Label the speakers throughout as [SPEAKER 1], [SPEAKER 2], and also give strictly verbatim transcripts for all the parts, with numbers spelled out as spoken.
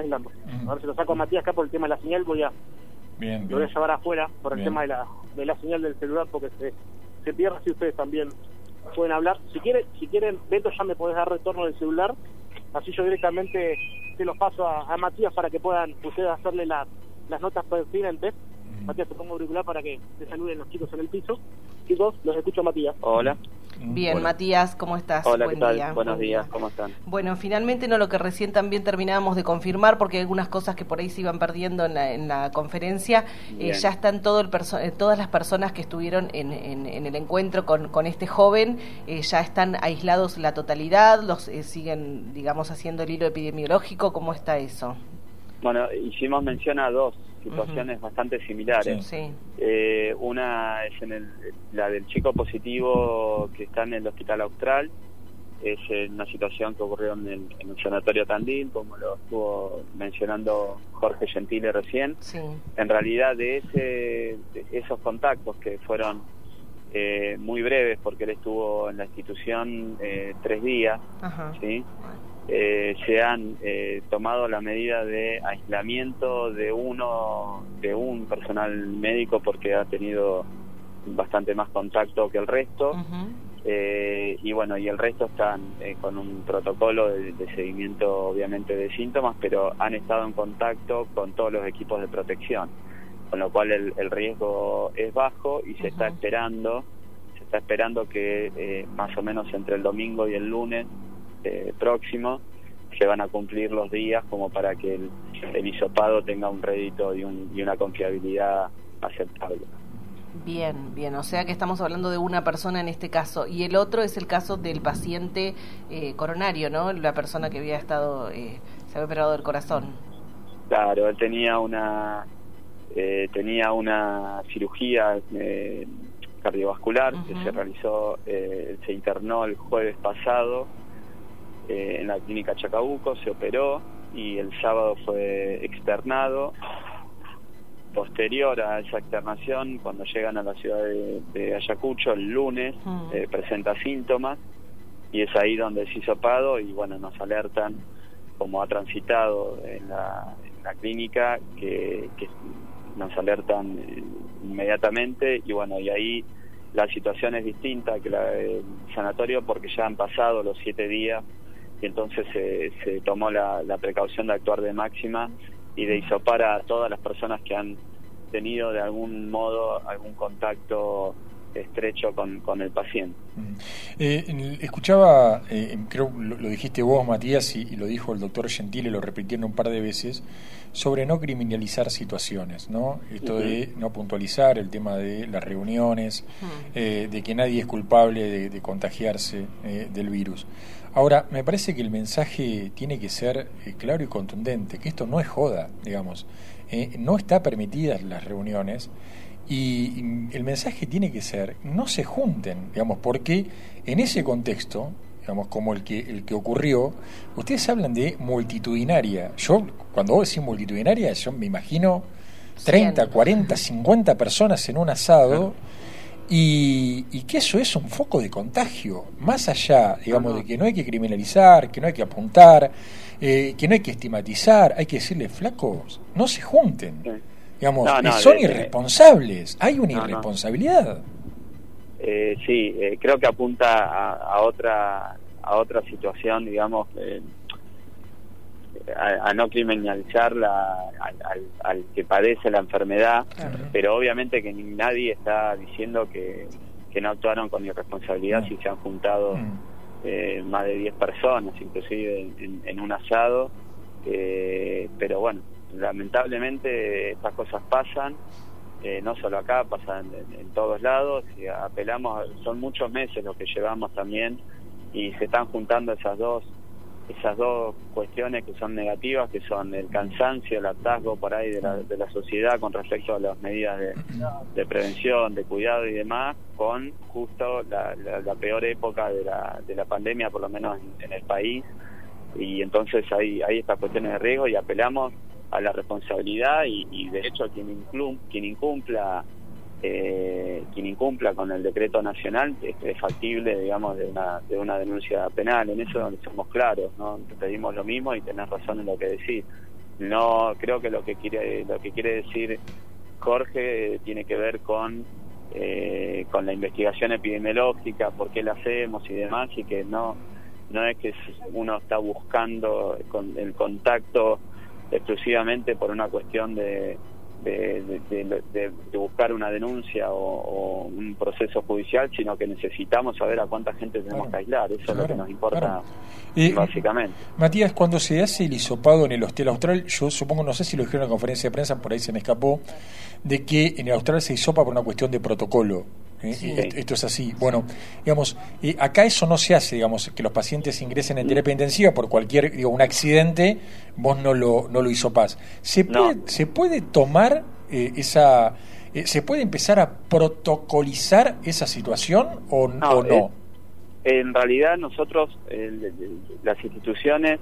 [SPEAKER 1] aislando. Uh-huh. A ver si lo saco a Matías acá por el tema de la señal, voy a,
[SPEAKER 2] bien,
[SPEAKER 1] lo
[SPEAKER 2] bien.
[SPEAKER 1] voy a llevar afuera por el
[SPEAKER 2] bien.
[SPEAKER 1] tema de la, de la señal del celular, porque se, se pierde, si ustedes también pueden hablar. Si quieren, si quieren, Beto, ya me podés dar retorno del celular, así yo directamente se los paso a, a Matías para que puedan ustedes hacerle la, las notas pertinentes. Uh-huh. Matías, te pongo auricular para que te saluden los chicos en el piso. Chicos, los escucho, Matías.
[SPEAKER 3] Hola.
[SPEAKER 4] Bien,
[SPEAKER 2] Hola.
[SPEAKER 4] Matías, ¿cómo estás?
[SPEAKER 3] Hola,
[SPEAKER 4] Buen
[SPEAKER 3] ¿qué tal?
[SPEAKER 4] día.
[SPEAKER 3] Buenos
[SPEAKER 4] Buen
[SPEAKER 3] días,
[SPEAKER 4] día.
[SPEAKER 3] ¿cómo están?
[SPEAKER 4] Bueno, finalmente no lo que recién también terminábamos de confirmar, porque hay algunas cosas que por ahí se iban perdiendo en la, en la conferencia, eh, ya están todo el perso- eh, todas las personas que estuvieron en, en, en el encuentro con, con este joven, eh, ya están aislados la totalidad, los eh, siguen, digamos, haciendo el hilo epidemiológico. ¿Cómo está eso?
[SPEAKER 3] Bueno, hicimos mención a dos situaciones uh-huh. bastante similares.
[SPEAKER 4] Sí. Sí.
[SPEAKER 3] Eh, una es en el, la del chico positivo que está en el Hospital Austral. Es una situación que ocurrió en el, en el Sanatorio Tandil, como lo estuvo mencionando Jorge Gentile recién.
[SPEAKER 4] Sí.
[SPEAKER 3] En realidad, de, ese, de esos contactos que fueron eh, muy breves, porque él estuvo en la institución eh, tres días,
[SPEAKER 4] Ajá.
[SPEAKER 3] ¿sí? Eh, se han eh, tomado la medida de aislamiento de uno de un personal médico porque ha tenido bastante más contacto que el resto. Uh-huh. eh, y bueno, y el resto están eh, con un protocolo de, de seguimiento obviamente de síntomas, pero han estado en contacto con todos los equipos de protección, con lo cual el, el riesgo es bajo y se uh-huh. está esperando se está esperando que eh, más o menos entre el domingo y el lunes Eh, próximo se van a cumplir los días como para que el, el hisopado tenga un rédito y, un, y una confiabilidad aceptable.
[SPEAKER 4] Bien, bien, o sea que estamos hablando de una persona en este caso, y el otro es el caso del paciente eh, coronario, ¿no? La persona que había estado, eh, se había operado del corazón.
[SPEAKER 3] Claro, él tenía una eh, tenía una cirugía eh, cardiovascular uh-huh. que se realizó, eh, se internó el jueves pasado Eh, en la clínica Chacabuco, se operó y el sábado fue externado. Posterior a esa externación, cuando llegan a la ciudad de, de Ayacucho el lunes, uh-huh. eh, presenta síntomas y es ahí donde es hisopado y bueno, nos alertan, como ha transitado en la, en la clínica, que, que nos alertan eh, inmediatamente y bueno, y ahí la situación es distinta que la del sanatorio porque ya han pasado los siete días y entonces se, se tomó la, la precaución de actuar de máxima y de hisopar a todas las personas que han tenido de algún modo algún contacto estrecho con, con el paciente.
[SPEAKER 2] Eh, escuchaba, eh, creo lo, lo dijiste vos, Matías, y, y lo dijo el doctor Gentile, lo repitieron un par de veces, sobre no criminalizar situaciones, ¿no? Esto uh-huh. de no puntualizar el tema de las reuniones, uh-huh. eh, de que nadie es culpable de, de contagiarse eh, del virus. Ahora, me parece que el mensaje tiene que ser eh, claro y contundente, que esto no es joda, digamos. Eh, no está permitidas las reuniones y, y el mensaje tiene que ser, no se junten, digamos, porque en ese contexto, digamos, como el que el que ocurrió, ustedes hablan de multitudinaria. Yo, cuando vos decís multitudinaria, yo me imagino treinta, cuarenta, cincuenta personas en un asado. Y, y que eso es un foco de contagio, más allá, digamos, de que no hay que criminalizar, que no hay que apuntar, eh, que no hay que estigmatizar, hay que decirle, flacos, no se junten, sí. digamos, no, no, son de, irresponsables, hay una no, irresponsabilidad.
[SPEAKER 3] No. Eh, sí, eh, creo que apunta a, a otra a otra situación, digamos, eh, A, a no criminalizar la, al, al, al que padece la enfermedad, claro. Pero obviamente que ni nadie está diciendo que, que no actuaron con irresponsabilidad no. Si se han juntado mm. eh, más de diez personas, inclusive en, en un asado, eh, pero bueno, lamentablemente estas cosas pasan, eh, no solo acá, pasan en, en todos lados, y apelamos, son muchos meses los que llevamos también, y se están juntando esas dos esas dos cuestiones que son negativas, que son el cansancio, el hartazgo por ahí de la, de la sociedad con respecto a las medidas de, de prevención, de cuidado y demás, con justo la, la, la peor época de la, de la pandemia, por lo menos en, en el país, y entonces hay, hay estas cuestiones de riesgo y apelamos a la responsabilidad y, y de hecho quien, inclu, quien incumpla Eh, quien incumpla con el decreto nacional es, es factible, digamos, de una de una denuncia penal. En eso somos claros, ¿no? Te pedimos lo mismo y tenés razón en lo que decís. no creo que lo que quiere lo que quiere decir Jorge eh, tiene que ver con eh, con la investigación epidemiológica, por qué la hacemos y demás, y que no no es que uno está buscando con el contacto exclusivamente por una cuestión de De, de, de, de buscar una denuncia o, o un proceso judicial, sino que necesitamos saber a cuánta gente tenemos claro, que aislar. Eso claro, es lo que nos importa claro. eh, básicamente.
[SPEAKER 2] Matías, cuando se hace el hisopado en el Hostel Austral, yo supongo, no sé si lo dijeron en la conferencia de prensa, por ahí se me escapó, de que en el Austral se hisopa por una cuestión de protocolo. ¿Eh? Sí. Esto es así. Bueno, digamos, eh, acá eso no se hace, digamos, que los pacientes ingresen en terapia intensiva por cualquier, digo, un accidente, vos no lo no lo hisopás. ¿Se puede, no. se puede tomar eh, esa, eh, se puede empezar a protocolizar esa situación o no? O no?
[SPEAKER 3] Eh, en realidad nosotros, eh, las instituciones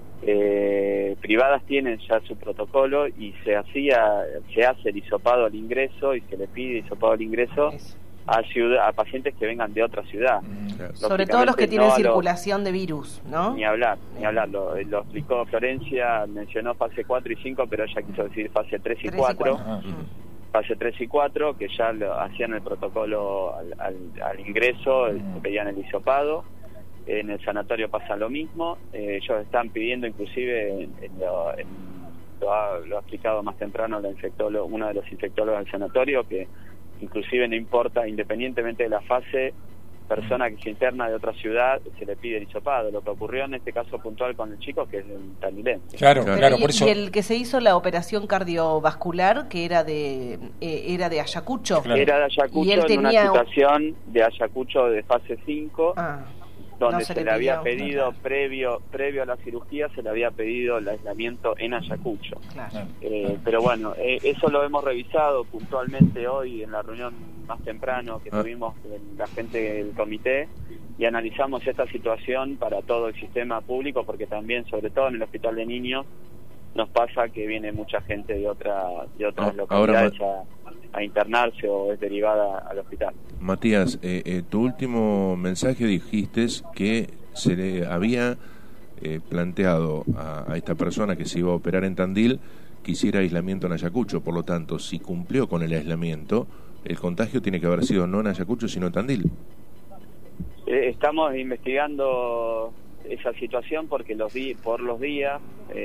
[SPEAKER 3] eh, privadas tienen ya su protocolo y se hacía, se hace el hisopado al ingreso y se le pide hisopado al ingreso a ciudad, a pacientes que vengan de otra ciudad.
[SPEAKER 4] Mm, sobre todo los que tienen no circulación los, de virus, ¿no?
[SPEAKER 3] Ni hablar, ni hablar. Lo, lo explicó Florencia, mencionó fase cuatro y cinco, pero ella quiso decir fase tres y cuatro. Fase tres y cuatro, que ya lo, hacían el protocolo al, al, al ingreso, mm. pedían el hisopado. En el sanatorio pasa lo mismo. Eh, ellos están pidiendo, inclusive, en, en lo, en, lo, ha, lo ha explicado más temprano la infectólogo, uno de los infectólogos del sanatorio, que inclusive no importa, independientemente de la fase, persona que se interna de otra ciudad, se le pide el hisopado. Lo que ocurrió en este caso puntual con el chico, que es el tanilense.
[SPEAKER 2] Claro,
[SPEAKER 4] Pero
[SPEAKER 2] claro,
[SPEAKER 4] y,
[SPEAKER 2] por eso.
[SPEAKER 4] Y el que se hizo la operación cardiovascular, que era de eh, era de Ayacucho.
[SPEAKER 3] Claro. Era de Ayacucho, en tenía... una situación de Ayacucho de fase cinco. Ah. donde no se, se le, le había pedido claro. previo previo a la cirugía, se le había pedido el aislamiento en Ayacucho. Claro. Eh, pero bueno, eh, eso lo hemos revisado puntualmente hoy en la reunión más temprano que ah. tuvimos en la gente del comité, y analizamos esta situación para todo el sistema público, porque también, sobre todo en el hospital de niños, nos pasa que viene mucha gente de otra de otras ah, localidades ahora... a, a internarse o es derivada al hospital.
[SPEAKER 5] Matías, eh, eh, tu último mensaje dijiste que se le había eh, planteado a, a esta persona que se iba a operar en Tandil que hiciera aislamiento en Ayacucho. Por lo tanto, si cumplió con el aislamiento, el contagio tiene que haber sido no en Ayacucho, sino en Tandil.
[SPEAKER 3] Eh, estamos investigando esa situación porque los di por los días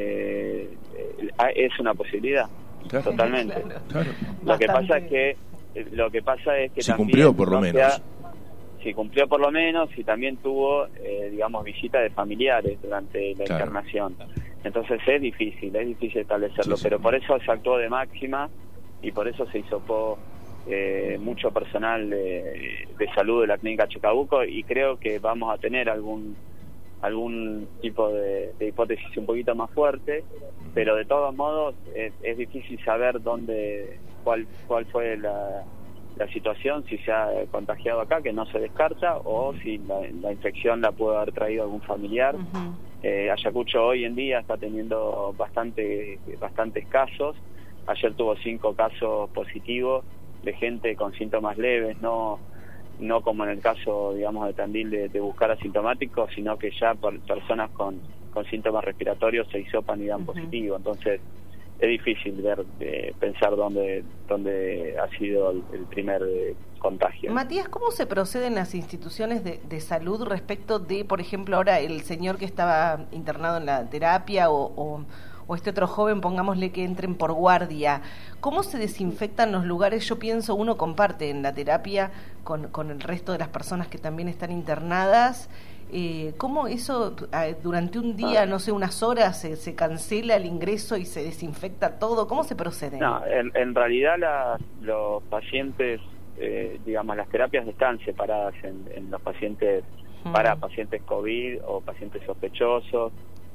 [SPEAKER 3] eh, eh, es una posibilidad. Claro. Totalmente. Claro. Claro. Lo Bastante. que pasa es que lo que pasa es que
[SPEAKER 5] si
[SPEAKER 3] también
[SPEAKER 5] cumplió por lo
[SPEAKER 3] no
[SPEAKER 5] menos
[SPEAKER 3] sea, si cumplió por lo menos y también tuvo eh, digamos visita de familiares durante la claro. internación. Entonces es difícil, es difícil establecerlo, sí, sí. pero por eso se actuó de máxima y por eso se hisopó eh, mucho personal de, de salud de la clínica Chacabuco, y creo que vamos a tener algún algún tipo de, de hipótesis un poquito más fuerte, pero de todos modos es, es difícil saber dónde cuál cuál fue la, la situación, si se ha contagiado acá, que no se descarta, o si la, la infección la pudo haber traído algún familiar. Uh-huh. eh, Ayacucho hoy en día está teniendo bastante bastantes casos. Ayer tuvo cinco casos positivos de gente con síntomas leves, no no como en el caso, digamos, de Tandil de, de buscar asintomáticos, sino que ya por personas con, con síntomas respiratorios se hisopan y dan uh-huh. positivo. Entonces es difícil ver, eh, pensar dónde dónde ha sido el, el primer eh, contagio.
[SPEAKER 4] Matías, ¿cómo se procede en las instituciones de, de salud respecto de, por ejemplo, ahora el señor que estaba internado en la terapia o, o, o este otro joven, pongámosle que entren por guardia? ¿Cómo se desinfectan los lugares? Yo pienso, uno comparte en la terapia con, con el resto de las personas que también están internadas. Eh, ¿Cómo eso durante un día, no sé, unas horas, se, se cancela el ingreso y se desinfecta todo? ¿Cómo se procede?
[SPEAKER 3] No, en, en realidad la, los pacientes, eh, digamos, las terapias están separadas en, en los pacientes hmm. para pacientes COVID o pacientes sospechosos.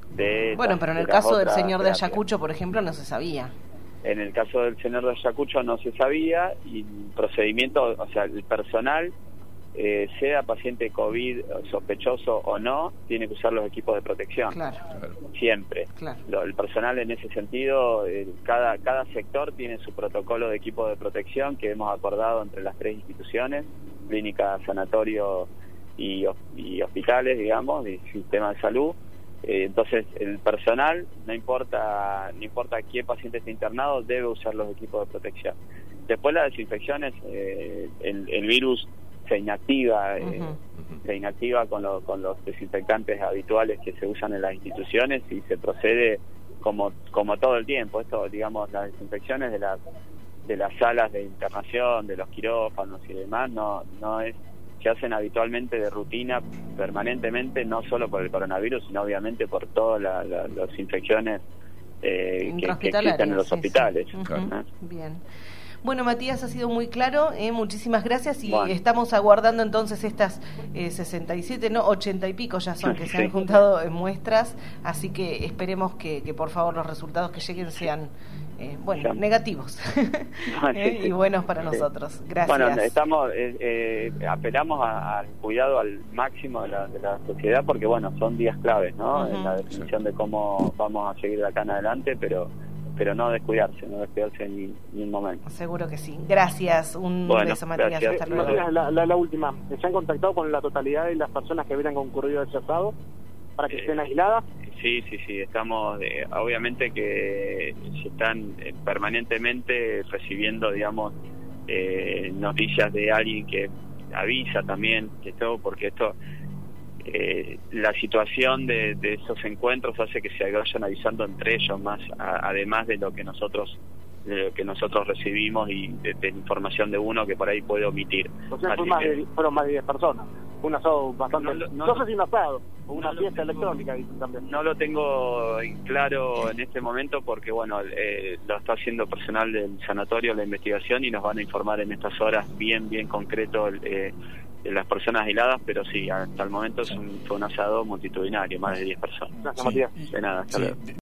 [SPEAKER 3] De
[SPEAKER 4] bueno,
[SPEAKER 3] las,
[SPEAKER 4] pero en el
[SPEAKER 3] de
[SPEAKER 4] caso del señor
[SPEAKER 3] terapias.
[SPEAKER 4] de Ayacucho, por ejemplo, no se sabía.
[SPEAKER 3] En el caso del señor de Ayacucho no se sabía, y el procedimiento, o sea, el personal, Eh, sea paciente COVID sospechoso o no, tiene que usar los equipos de protección.
[SPEAKER 4] Claro.
[SPEAKER 3] Siempre.
[SPEAKER 4] Claro.
[SPEAKER 3] Lo, el personal en ese sentido, eh, cada cada sector tiene su protocolo de equipo de protección que hemos acordado entre las tres instituciones, clínica, sanatorio y, y hospitales, digamos, y sistema de salud. Eh, entonces, el personal, no importa no importa qué paciente esté internado, debe usar los equipos de protección. Después las desinfecciones, eh, el, el virus se inactiva, eh, uh-huh. se inactiva con, lo, con los desinfectantes habituales que se usan en las instituciones y se procede como como todo el tiempo. Esto, digamos, las desinfecciones de las de las salas de internación, de los quirófanos y demás, no no es se hacen habitualmente de rutina, permanentemente, no solo por el coronavirus, sino obviamente por todas la, la, las infecciones eh, que, que existen en los sí, hospitales.
[SPEAKER 4] Sí. Uh-huh. ¿Ah? Bien. Bueno, Matías, ha sido muy claro, eh, muchísimas gracias y
[SPEAKER 3] bueno.
[SPEAKER 4] estamos aguardando entonces estas eh, sesenta y siete, no, ochenta y pico ya son que se han juntado en muestras, así que esperemos que, que por favor los resultados que lleguen sean eh, bueno, sí. negativos
[SPEAKER 3] no, sí,
[SPEAKER 4] eh,
[SPEAKER 3] sí.
[SPEAKER 4] y buenos para sí. nosotros. Gracias.
[SPEAKER 3] Bueno, estamos eh, eh, apelamos al cuidado al máximo de la, de la sociedad porque bueno, son días claves, ¿no? Uh-huh. En la definición de cómo vamos a seguir de acá en adelante, pero pero no descuidarse, no descuidarse ni, ni un momento.
[SPEAKER 4] Seguro que sí. Gracias. Un
[SPEAKER 3] bueno,
[SPEAKER 4] beso, Matías.
[SPEAKER 3] Gracias.
[SPEAKER 4] Hasta luego.
[SPEAKER 1] Matías, la, la, la última. ¿Se han contactado con la totalidad de las personas que hubieran concurrido a ese asado para que eh, estén aisladas?
[SPEAKER 3] Sí, sí, sí. Estamos, eh, obviamente que se están eh, permanentemente recibiendo, digamos, eh, noticias de alguien que avisa también que todo, porque esto... Eh, la situación de, de esos encuentros hace que se vayan avisando entre ellos más, a, además de lo que nosotros de lo que nosotros recibimos y de, de información de uno que por ahí puede omitir.
[SPEAKER 1] O sea, fue más que, de, fueron más de diez personas. Un asado bastante... No, no, no sé si un asado o una no fiesta electrónica también.
[SPEAKER 3] No lo tengo claro en este momento porque, bueno, eh, lo está haciendo personal del sanatorio la investigación y nos van a informar en estas horas bien, bien concreto eh, las personas aisladas, pero sí, hasta el momento es un, fue un asado multitudinario, más de diez personas.
[SPEAKER 1] Gracias, Matías.
[SPEAKER 3] De nada, hasta
[SPEAKER 2] sí.
[SPEAKER 3] luego.